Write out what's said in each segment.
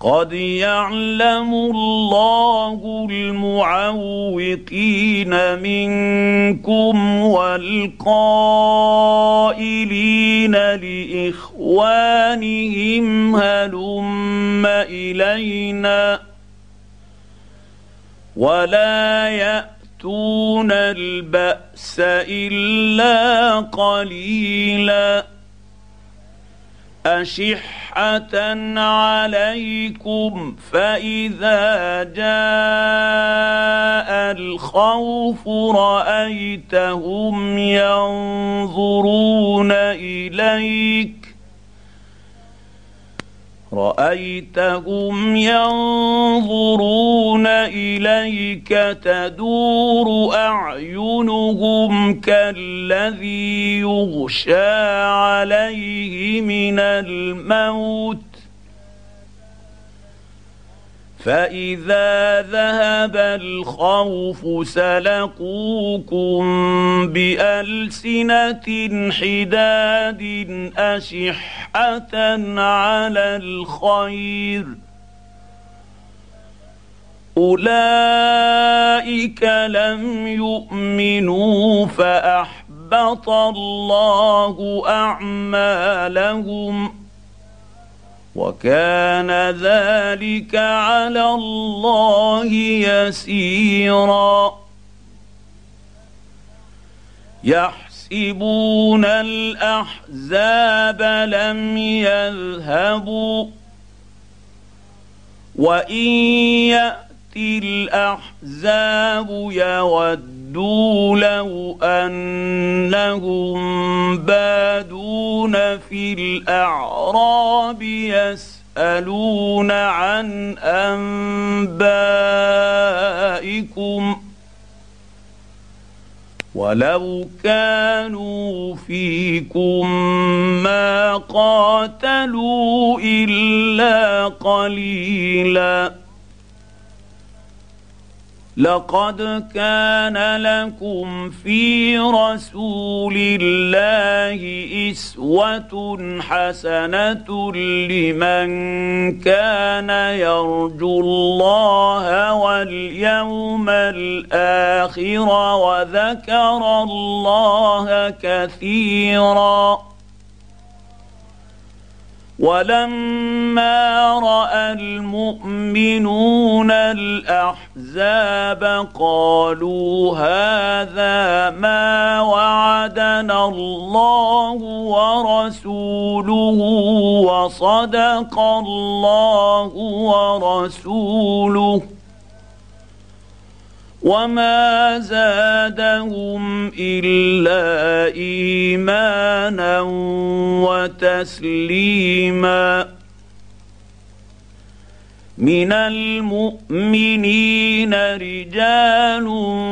قد يعلم الله المعوقين منكم والقائلين لإخوانهم هلم إلينا ولا يأتون البأس إلا قليلا أشحة عليكم فإذا جاء الخوف رأيتهم ينظرون إليك تدور أعينهم كالذي يغشى عليه من الموت فإذا ذهب الخوف سلقوكم بألسنة حداد أشحة على الخير أولئك لم يؤمنوا فأحبط الله أعمالهم وكان ذلك على الله يسيرا يحسبون الأحزاب لم يذهبوا وإن يأتي الأحزاب يودوا لو أنهم بادون في الأعراب يسألون عن أنبائكم ولو كانوا فيكم ما قاتلوا إلا قليلا لقد كان لكم في رسول الله أسوة حسنة لمن كان يرجو الله واليوم الآخر وذكر الله كثيرا ولما رأى المؤمنون الأحزاب قالوا هذا ما وعدنا الله ورسوله وصدق الله ورسوله وما زادهم إلا إيمانا وتسليما من المؤمنين رجال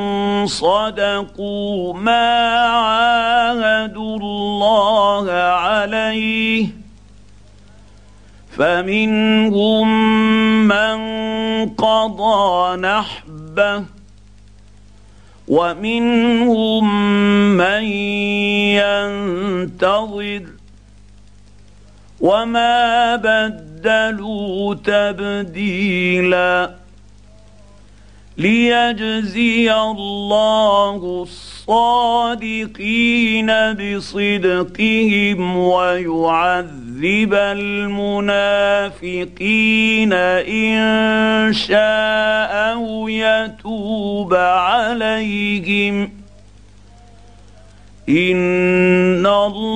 صدقوا ما عاهدوا الله عليه فمنهم من قضى نحبه ومنهم من ينتظر وما بدلوا تبديلا ليجزي الله الصادقين بصدقهم ويعذب المنافقين إن شاء أو يتوب عليهم إن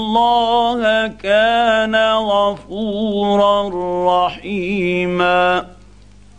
الله كان غفورا رحيما